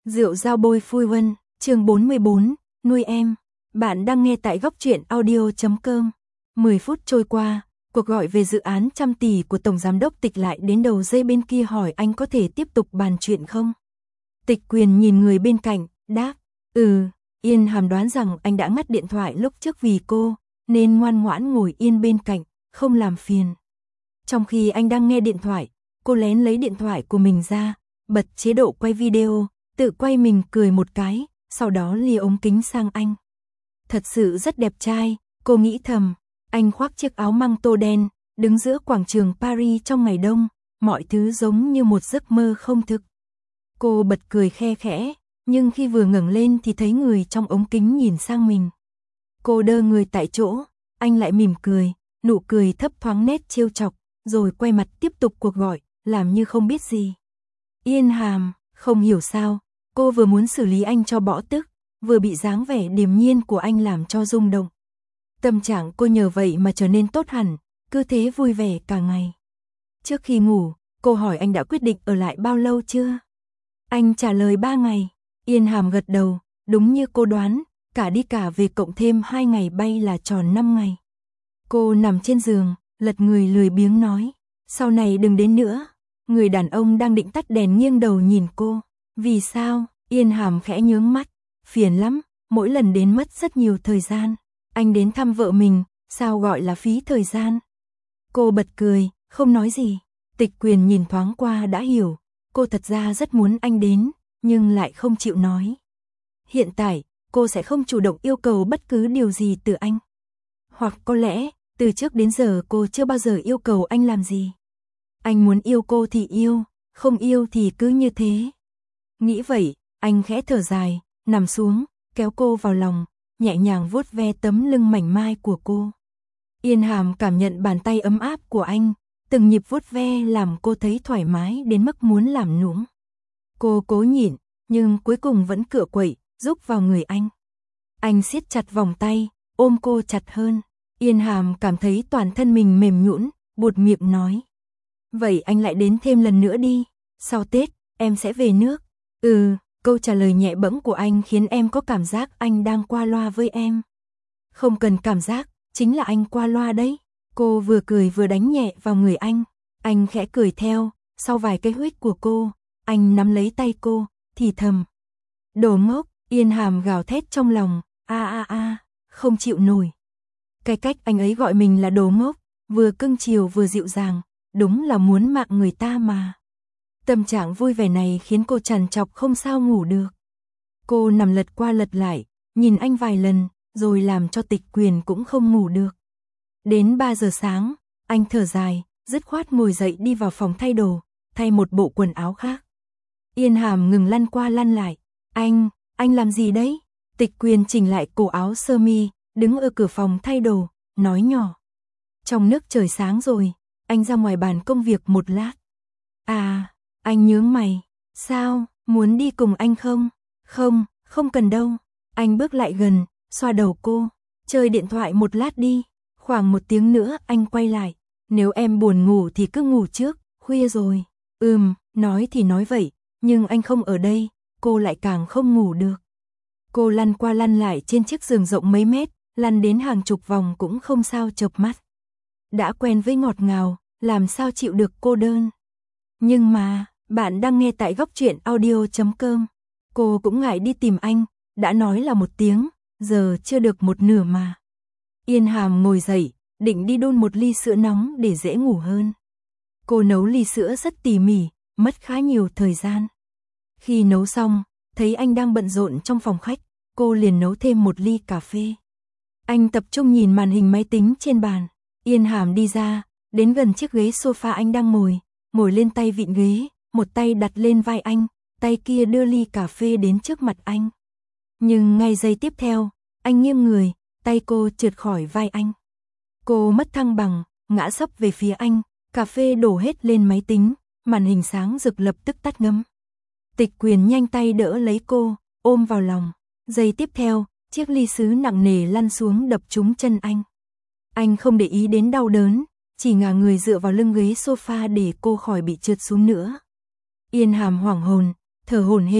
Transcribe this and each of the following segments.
Rượu dao bôi phui vân, chương 44, nuôi em. Bạn đang nghe tại góc truyện audio.com. 10 phút trôi qua, cuộc gọi về dự án trăm tỷ của Tổng Giám đốc Tịch lại đến đầu dây bên kia hỏi anh có thể tiếp tục bàn chuyện không? Tịch Quyền nhìn người bên cạnh, đáp, Yên Hàm đoán rằng anh đã ngắt điện thoại lúc trước vì cô, nên ngoan ngoãn ngồi yên bên cạnh, không làm phiền. Trong khi anh đang nghe điện thoại, cô lén lấy điện thoại của mình ra, bật chế độ quay video, tự quay mình cười một cái, sau đó lìa ống kính sang anh. Thật sự rất đẹp trai, cô nghĩ thầm, anh khoác chiếc áo măng tô đen, đứng giữa quảng trường Paris trong ngày đông, mọi thứ giống như một giấc mơ không thực. Cô bật cười khe khẽ, nhưng khi vừa ngẩng lên thì thấy người trong ống kính nhìn sang mình. Cô đơ người tại chỗ, anh lại mỉm cười, nụ cười thấp thoáng nét trêu chọc, rồi quay mặt tiếp tục cuộc gọi, làm như không biết gì. Yên Hàm, không hiểu sao, cô vừa muốn xử lý anh cho bỏ tức, vừa bị dáng vẻ điềm nhiên của anh làm cho rung động. Tâm trạng cô nhờ vậy mà trở nên tốt hẳn, cứ thế vui vẻ cả ngày. Trước khi ngủ, cô hỏi anh đã quyết định ở lại bao lâu chưa? Anh trả lời 3 ngày. Yên Hàm gật đầu, đúng như cô đoán, cả đi cả về cộng thêm 2 ngày bay là tròn 5 ngày. Cô nằm trên giường, lật người lười biếng nói, sau này đừng đến nữa. Người đàn ông đang định tắt đèn nghiêng đầu nhìn cô. Vì sao? Yên Hàm khẽ nhướng mắt. Phiền lắm, mỗi lần đến mất rất nhiều thời gian. Anh đến thăm vợ mình, sao gọi là phí thời gian? Cô bật cười, không nói gì. Tịch Quyền nhìn thoáng qua đã hiểu. Cô thật ra rất muốn anh đến, nhưng lại không chịu nói. Hiện tại, cô sẽ không chủ động yêu cầu bất cứ điều gì từ anh. Hoặc có lẽ, từ trước đến giờ cô chưa bao giờ yêu cầu anh làm gì. Anh muốn yêu cô thì yêu, không yêu thì cứ như thế. Nghĩ vậy, anh khẽ thở dài, nằm xuống, kéo cô vào lòng, nhẹ nhàng vuốt ve tấm lưng mảnh mai của cô. Yên Hàm cảm nhận bàn tay ấm áp của anh, từng nhịp vuốt ve làm cô thấy thoải mái đến mức muốn làm nũng. Cô cố nhịn, nhưng cuối cùng vẫn cựa quậy, rúc vào người anh. Anh siết chặt vòng tay, ôm cô chặt hơn. Yên Hàm cảm thấy toàn thân mình mềm nhũn, buột miệng nói. Vậy anh lại đến thêm lần nữa đi, sau Tết, em sẽ về nước. Câu trả lời nhẹ bẫng của anh khiến em có cảm giác anh đang qua loa với em. Không cần cảm giác, chính là anh qua loa đấy. Cô vừa cười vừa đánh nhẹ vào người anh khẽ cười theo, sau vài cái huých của cô, anh nắm lấy tay cô, thì thầm. Đồ ngốc, Yên Hàm gào thét trong lòng, không chịu nổi. Cái cách anh ấy gọi mình là đồ ngốc, vừa cưng chiều vừa dịu dàng, đúng là muốn mạng người ta mà. Tâm trạng vui vẻ này khiến cô trằn trọc không sao ngủ được. Cô nằm lật qua lật lại, nhìn anh vài lần, rồi làm cho Tịch Quyền cũng không ngủ được. Đến 3 giờ sáng, anh thở dài, dứt khoát ngồi dậy đi vào phòng thay đồ, thay một bộ quần áo khác. Yên Hàm ngừng lăn qua lăn lại. Anh làm gì đấy? Tịch Quyền chỉnh lại cổ áo sơ mi, đứng ở cửa phòng thay đồ, nói nhỏ. Trong nước trời sáng rồi, anh ra ngoài bàn công việc một lát. Anh nhướng mày. Sao, muốn đi cùng anh không? Không cần đâu. Anh bước lại gần, xoa đầu cô. Chơi điện thoại một lát đi. Khoảng 1 tiếng nữa anh quay lại. Nếu em buồn ngủ thì cứ ngủ trước, khuya rồi. Nói thì nói vậy, nhưng anh không ở đây, cô lại càng không ngủ được. Cô lăn qua lăn lại trên chiếc giường rộng mấy mét, lăn đến hàng chục vòng cũng không sao chợp mắt. Đã quen với ngọt ngào, làm sao chịu được cô đơn. Nhưng mà, bạn đang nghe tại góc truyện audio.com. Cô cũng ngại đi tìm anh, đã nói là 1 tiếng, giờ chưa được một nửa mà. Yên Hàm ngồi dậy, định đi đun một ly sữa nóng để dễ ngủ hơn. Cô nấu ly sữa rất tỉ mỉ, mất khá nhiều thời gian. Khi nấu xong, thấy anh đang bận rộn trong phòng khách, cô liền nấu thêm 1 ly cà phê. Anh tập trung nhìn màn hình máy tính trên bàn. Yên Hàm đi ra, đến gần chiếc ghế sofa anh đang ngồi lên tay vịn ghế, một tay đặt lên vai anh, tay kia đưa ly cà phê đến trước mặt anh. Nhưng ngay giây tiếp theo, anh nghiêng người, tay cô trượt khỏi vai anh. Cô mất thăng bằng, ngã sấp về phía anh, cà phê đổ hết lên máy tính, màn hình sáng rực lập tức tắt ngấm. Tịch Quyền nhanh tay đỡ lấy cô, ôm vào lòng. Giây tiếp theo, chiếc ly sứ nặng nề lăn xuống đập trúng chân anh. Anh không để ý đến đau đớn, chỉ ngả người dựa vào lưng ghế sofa để cô khỏi bị trượt xuống nữa. Yên Hàm hoảng hồn, thở hổn hển,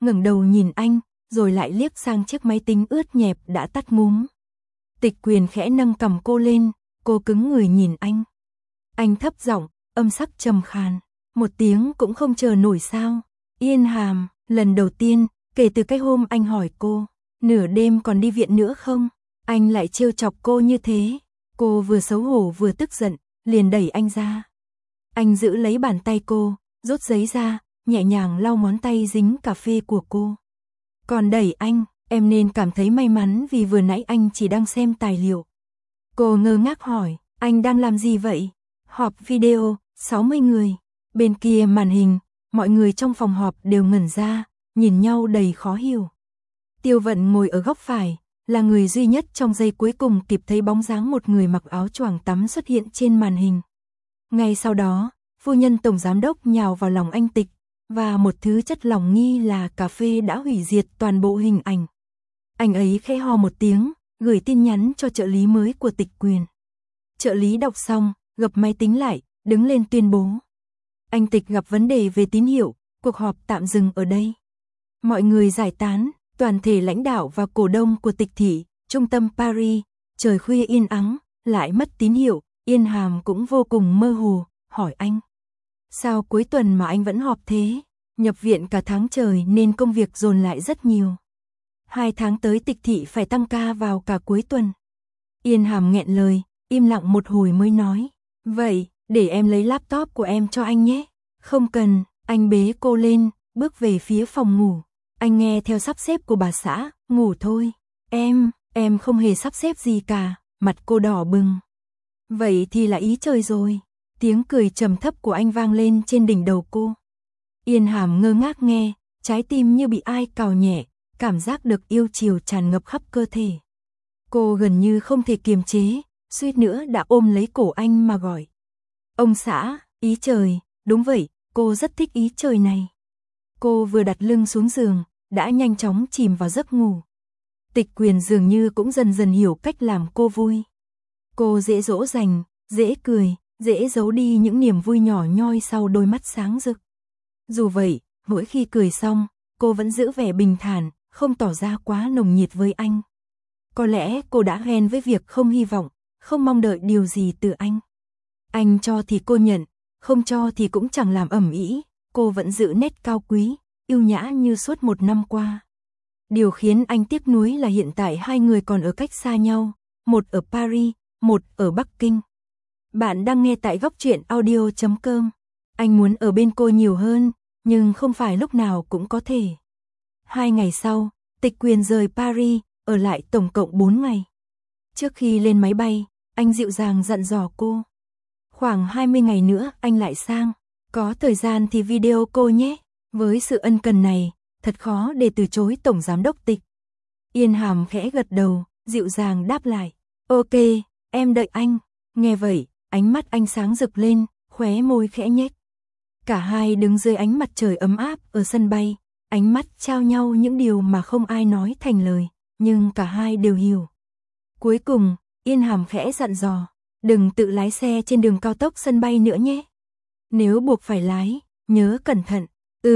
ngẩng đầu nhìn anh, rồi lại liếc sang chiếc máy tính ướt nhẹp đã tắt ngúm. Tịch Quyền khẽ nâng cằm cô lên, cô cứng người nhìn anh. Anh thấp giọng, âm sắc trầm khàn, một tiếng cũng không chờ nổi sao? Yên Hàm, lần đầu tiên, kể từ cái hôm anh hỏi cô, nửa đêm còn đi viện nữa không? Anh lại trêu chọc cô như thế. Cô vừa xấu hổ vừa tức giận, liền đẩy anh ra. Anh giữ lấy bàn tay cô, rút giấy ra, nhẹ nhàng lau ngón tay dính cà phê của cô. Còn đẩy anh, em nên cảm thấy may mắn vì vừa nãy anh chỉ đang xem tài liệu. Cô ngơ ngác hỏi, anh đang làm gì vậy? Họp video, 60 người. Bên kia màn hình, mọi người trong phòng họp đều ngẩn ra, nhìn nhau đầy khó hiểu. Tiêu Vận ngồi ở góc phải, là người duy nhất trong giây cuối cùng kịp thấy bóng dáng một người mặc áo choàng tắm xuất hiện trên màn hình. Ngay sau đó, phu nhân tổng giám đốc nhào vào lòng anh Tịch, và một thứ chất lỏng nghi là cà phê đã hủy diệt toàn bộ hình ảnh. Anh ấy khẽ ho một tiếng, gửi tin nhắn cho trợ lý mới của Tịch Quyền. Trợ lý đọc xong, gập máy tính lại, đứng lên tuyên bố. Anh Tịch gặp vấn đề về tín hiệu, cuộc họp tạm dừng ở đây. Mọi người giải tán, toàn thể lãnh đạo và cổ đông của Tịch thị, trung tâm Paris, trời khuya yên ắng, lại mất tín hiệu, Yên Hàm cũng vô cùng mơ hồ, hỏi anh. Sao cuối tuần mà anh vẫn họp thế? Nhập viện cả tháng trời nên công việc dồn lại rất nhiều. 2 tháng tới Tịch thị phải tăng ca vào cả cuối tuần. Yên Hàm nghẹn lời, im lặng một hồi mới nói. Vậy, để em lấy laptop của em cho anh nhé. Không cần, anh bế cô lên, bước về phía phòng ngủ. Anh nghe theo sắp xếp của bà xã, ngủ thôi. Em không hề sắp xếp gì cả, mặt cô đỏ bừng. Vậy thì là ý trời rồi. Tiếng cười trầm thấp của anh vang lên trên đỉnh đầu cô. Yên Hàm ngơ ngác nghe, trái tim như bị ai cào nhẹ, cảm giác được yêu chiều tràn ngập khắp cơ thể. Cô gần như không thể kiềm chế, suýt nữa đã ôm lấy cổ anh mà gọi. Ông xã, ý trời, đúng vậy, cô rất thích ý trời này. Cô vừa đặt lưng xuống giường, đã nhanh chóng chìm vào giấc ngủ. Tịch Quyền dường như cũng dần dần hiểu cách làm cô vui. Cô dễ dỗ dành, dễ cười, dễ giấu đi những niềm vui nhỏ nhoi sau đôi mắt sáng rực. Dù vậy, mỗi khi cười xong, cô vẫn giữ vẻ bình thản, không tỏ ra quá nồng nhiệt với anh. Có lẽ cô đã ghen với việc không hy vọng, không mong đợi điều gì từ anh. Anh cho thì cô nhận, không cho thì cũng chẳng làm ầm ĩ, cô vẫn giữ nét cao quý, yêu nhã như suốt 1 năm qua. Điều khiến anh tiếc nuối là hiện tại hai người còn ở cách xa nhau, một ở Paris, một ở Bắc Kinh. Bạn đang nghe tại góc truyện audio.com. Anh muốn ở bên cô nhiều hơn, nhưng không phải lúc nào cũng có thể. 2 ngày sau, Tịch Quyền rời Paris, ở lại tổng cộng 4 ngày. Trước khi lên máy bay, anh dịu dàng dặn dò cô. Khoảng 20 ngày nữa anh lại sang, có thời gian thì video cô nhé. Với sự ân cần này, thật khó để từ chối tổng giám đốc Tịch. Yên Hàm khẽ gật đầu, dịu dàng đáp lại. Ok, em đợi anh. Nghe vậy, ánh mắt anh sáng rực lên, khóe môi khẽ nhếch. Cả hai đứng dưới ánh mặt trời ấm áp ở sân bay, ánh mắt trao nhau những điều mà không ai nói thành lời, nhưng cả hai đều hiểu. Cuối cùng, Yên Hàm khẽ dặn dò, đừng tự lái xe trên đường cao tốc sân bay nữa nhé. Nếu buộc phải lái, nhớ cẩn thận.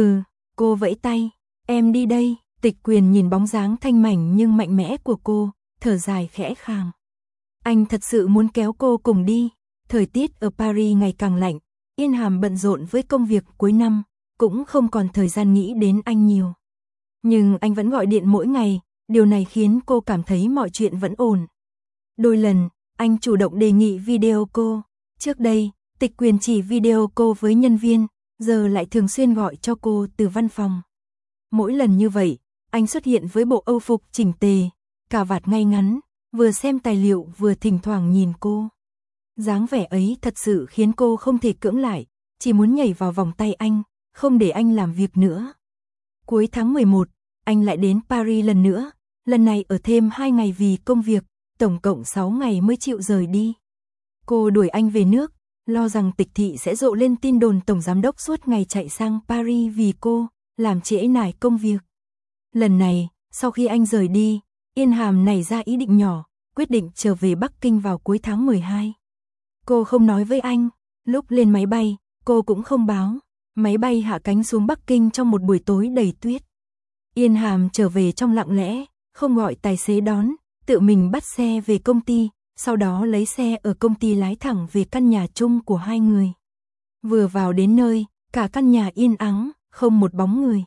Cô vẫy tay, em đi đây. Tịch Quyền nhìn bóng dáng thanh mảnh nhưng mạnh mẽ của cô, thở dài khẽ khàng. Anh thật sự muốn kéo cô cùng đi. Thời tiết ở Paris ngày càng lạnh, Yên Hàm bận rộn với công việc cuối năm, cũng không còn thời gian nghĩ đến anh nhiều. Nhưng anh vẫn gọi điện mỗi ngày, điều này khiến cô cảm thấy mọi chuyện vẫn ổn. Đôi lần, anh chủ động đề nghị video cô. Trước đây, Tịch Quyền chỉ video cô với nhân viên, giờ lại thường xuyên gọi cho cô từ văn phòng. Mỗi lần như vậy, anh xuất hiện với bộ âu phục chỉnh tề, cà vạt ngay ngắn, vừa xem tài liệu vừa thỉnh thoảng nhìn cô. Dáng vẻ ấy thật sự khiến cô không thể cưỡng lại, chỉ muốn nhảy vào vòng tay anh, không để anh làm việc nữa. Cuối tháng 11, anh lại đến Paris lần nữa, lần này ở thêm 2 ngày vì công việc, tổng cộng 6 ngày mới chịu rời đi. Cô đuổi anh về nước, lo rằng Tịch thị sẽ rộ lên tin đồn tổng giám đốc suốt ngày chạy sang Paris vì cô, làm trễ nải công việc. Lần này, sau khi anh rời đi, Yên Hàm nảy ra ý định nhỏ, quyết định trở về Bắc Kinh vào cuối tháng 12. Cô không nói với anh, lúc lên máy bay, cô cũng không báo. Máy bay hạ cánh xuống Bắc Kinh trong một buổi tối đầy tuyết. Yên Hàm trở về trong lặng lẽ, không gọi tài xế đón, tự mình bắt xe về công ty, sau đó lấy xe ở công ty lái thẳng về căn nhà chung của hai người. Vừa vào đến nơi, cả căn nhà yên ắng, không một bóng người.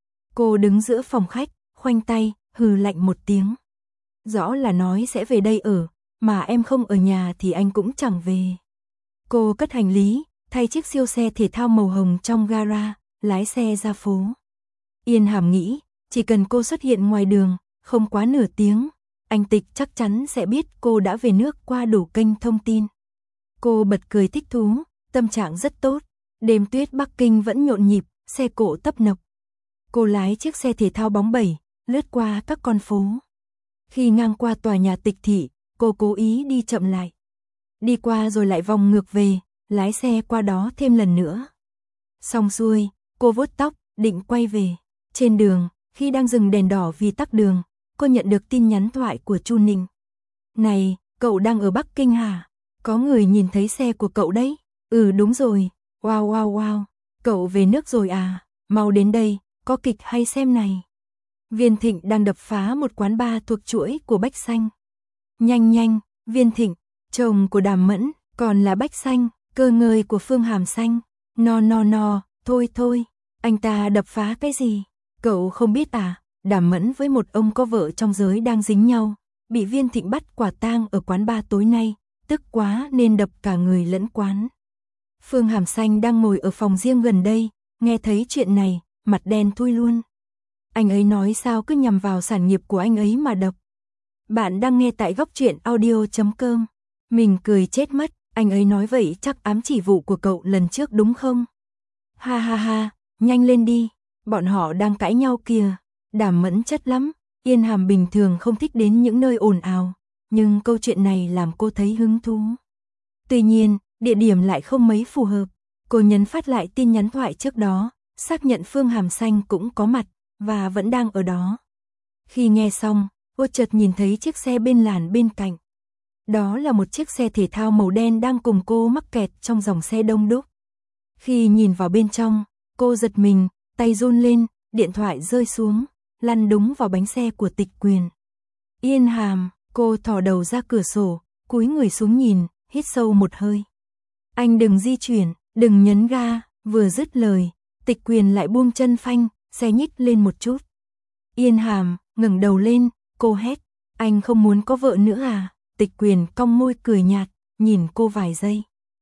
Cô đứng giữa phòng khách, khoanh tay, hừ lạnh một tiếng. Rõ là nói sẽ về đây ở, mà em không ở nhà thì anh cũng chẳng về. Cô cất hành lý, thay chiếc siêu xe thể thao màu hồng trong gara, lái xe ra phố. Yên Hàm nghĩ, chỉ cần cô xuất hiện ngoài đường, không quá nửa tiếng, anh Tịch chắc chắn sẽ biết cô đã về nước qua đủ kênh thông tin. Cô bật cười thích thú, tâm trạng rất tốt. Đêm tuyết Bắc Kinh vẫn nhộn nhịp, xe cộ tấp nập. Cô lái chiếc xe thể thao bóng bẩy, lướt qua các con phố. Khi ngang qua tòa nhà Tịch thị, cô cố ý đi chậm lại. Đi qua rồi lại vòng ngược về, lái xe qua đó thêm lần nữa. Xong xuôi, cô vuốt tóc, định quay về. Trên đường, khi đang dừng đèn đỏ vì tắc đường, cô nhận được tin nhắn thoại của Chu Ninh. Này, cậu đang ở Bắc Kinh hả? Có người nhìn thấy xe của cậu đấy. Ừ đúng rồi. Wow wow wow. Cậu về nước rồi à? Mau đến đây, có kịch hay xem này. Viên Thịnh đang đập phá một quán bar thuộc chuỗi của Bách Xanh. Nhanh nhanh, Viên Thịnh, chồng của Đàm Mẫn, còn là Bách Xanh, cơ ngơi của Phương Hàm Xanh. No, thôi thôi, anh ta đập phá cái gì? Cậu không biết à? Đàm Mẫn với một ông có vợ trong giới đang dính nhau, bị Viên Thịnh bắt quả tang ở quán bar tối nay, tức quá nên đập cả người lẫn quán. Phương Hàm Xanh đang ngồi ở phòng riêng gần đây, nghe thấy chuyện này, mặt đen thui luôn. Anh ấy nói sao cứ nhằm vào sản nghiệp của anh ấy mà đập. Bạn đang nghe tại Góc Truyện Audio.com. Mình cười chết mất, anh ấy nói vậy chắc ám chỉ vụ của cậu lần trước đúng không? Ha ha ha, nhanh lên đi, bọn họ đang cãi nhau kìa. Đàm Mẫn chất lắm, Yên Hàm bình thường không thích đến những nơi ồn ào, nhưng câu chuyện này làm cô thấy hứng thú. Tuy nhiên, địa điểm lại không mấy phù hợp. Cô nhấn phát lại tin nhắn thoại trước đó, xác nhận Phương Hàm Xanh cũng có mặt, và vẫn đang ở đó. Khi nghe xong, cô chợt nhìn thấy chiếc xe bên làn bên cạnh. Đó là một chiếc xe thể thao màu đen đang cùng cô mắc kẹt trong dòng xe đông đúc. Khi nhìn vào bên trong, cô giật mình, tay run lên, điện thoại rơi xuống, lăn đúng vào bánh xe của Tịch Quyền. Yên Hàm, cô thò đầu ra cửa sổ, cúi người xuống nhìn, hít sâu một hơi. Anh đừng di chuyển, đừng nhấn ga, vừa dứt lời, Tịch Quyền lại buông chân phanh, xe nhích lên một chút. Yên Hàm, ngẩng đầu lên, cô hét, anh không muốn có vợ nữa à? Tịch Quyền cong môi cười nhạt, nhìn cô vài giây.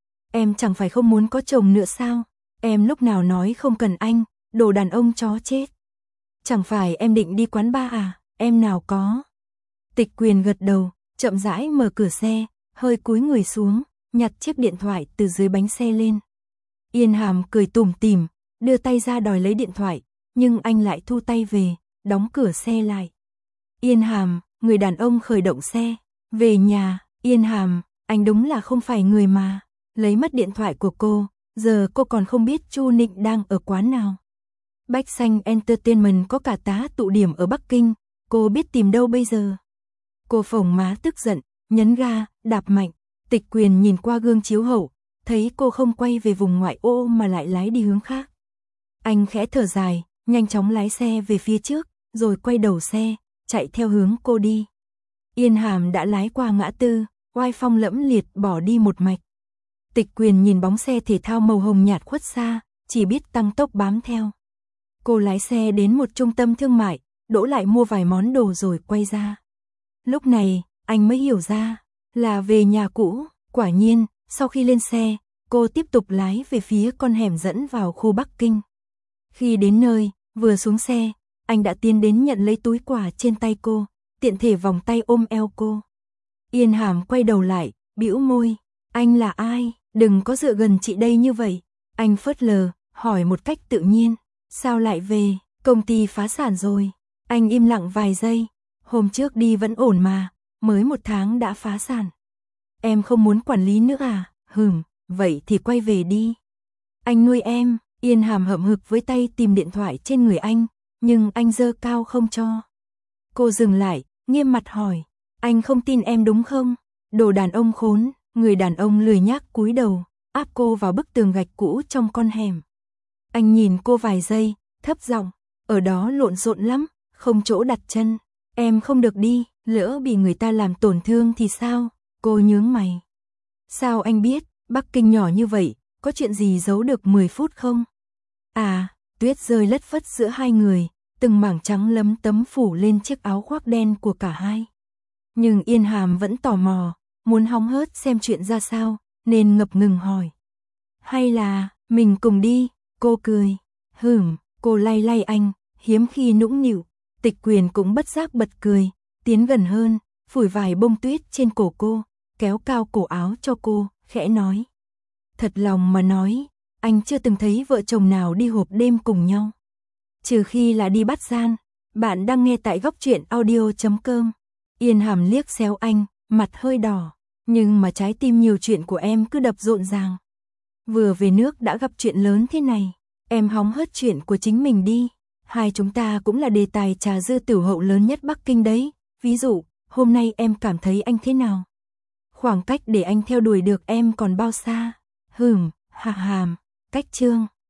Em chẳng phải không muốn có chồng nữa sao? Em lúc nào nói không cần anh, đồ đàn ông chó chết. Chẳng phải em định đi quán bar à? Em nào có. Tịch Quyền gật đầu, chậm rãi mở cửa xe, hơi cúi người xuống, nhặt chiếc điện thoại từ dưới bánh xe lên. Yên Hàm cười tủm tỉm, đưa tay ra đòi lấy điện thoại, nhưng anh lại thu tay về, đóng cửa xe lại. Yên Hàm, người đàn ông khởi động xe, về nhà. Yên Hàm, anh đúng là không phải người mà. Lấy mất điện thoại của cô, giờ cô còn không biết Chu Ninh đang ở quán nào. Bách Xanh Entertainment có cả tá tụ điểm ở Bắc Kinh, cô biết tìm đâu bây giờ. Cô phồng má tức giận, nhấn ga, đạp mạnh. Tịch Quyền nhìn qua gương chiếu hậu, thấy cô không quay về vùng ngoại ô mà lại lái đi hướng khác. Anh khẽ thở dài, nhanh chóng lái xe về phía trước, rồi quay đầu xe, chạy theo hướng cô đi. Yên Hàm đã lái qua ngã tư, oai phong lẫm liệt bỏ đi một mạch. Tịch Quyền nhìn bóng xe thể thao màu hồng nhạt khuất xa, chỉ biết tăng tốc bám theo. Cô lái xe đến một trung tâm thương mại, đỗ lại mua vài món đồ rồi quay ra. Lúc này, anh mới hiểu ra, là về nhà cũ. Quả nhiên, sau khi lên xe, cô tiếp tục lái về phía con hẻm dẫn vào khu Bắc Kinh. Khi đến nơi, vừa xuống xe, anh đã tiến đến nhận lấy túi quà trên tay cô, tiện thể vòng tay ôm eo cô. Yên Hàm quay đầu lại, bĩu môi, anh là ai? Đừng có dựa gần chị đây như vậy. Anh phớt lờ, hỏi một cách tự nhiên, sao lại về? Công ty phá sản rồi. Anh im lặng vài giây, hôm trước đi vẫn ổn mà, mới 1 tháng đã phá sản. Em không muốn quản lý nữa à? Vậy thì quay về đi. Anh nuôi em. Yên Hàm hậm hực với tay tìm điện thoại trên người anh, nhưng anh giơ cao không cho. Cô dừng lại, nghiêm mặt hỏi, anh không tin em đúng không? Đồ đàn ông khốn. Người đàn ông lười nhác cúi đầu, áp cô vào bức tường gạch cũ trong con hẻm. Anh nhìn cô vài giây, thấp giọng, ở đó lộn xộn lắm, không chỗ đặt chân. Em không được đi, lỡ bị người ta làm tổn thương thì sao? Cô nhướng mày. Sao anh biết, Bắc Kinh nhỏ như vậy, có chuyện gì giấu được 10 phút không? À, tuyết rơi lất phất giữa hai người, từng mảng trắng lấm tấm phủ lên chiếc áo khoác đen của cả hai. Nhưng Yên Hàm vẫn tò mò, muốn hóng hớt xem chuyện ra sao, nên ngập ngừng hỏi. Hay là, mình cùng đi, cô cười. Cô lay lay anh, hiếm khi nũng nịu. Tịch Quyền cũng bất giác bật cười, tiến gần hơn, phủi vài bông tuyết trên cổ cô, kéo cao cổ áo cho cô, khẽ nói. Thật lòng mà nói, anh chưa từng thấy vợ chồng nào đi hộp đêm cùng nhau. Trừ khi là đi bắt gian. Bạn đang nghe tại góc truyện audio.com. Yên Hàm liếc xéo anh, mặt hơi đỏ. Nhưng mà trái tim nhiều chuyện của em cứ đập rộn ràng. Vừa về nước đã gặp chuyện lớn thế này. Em hóng hớt chuyện của chính mình đi. Hai chúng ta cũng là đề tài trà dư tiểu hậu lớn nhất Bắc Kinh đấy. Ví dụ, hôm nay em cảm thấy anh thế nào? Khoảng cách để anh theo đuổi được em còn bao xa? Hàm, cách Chương.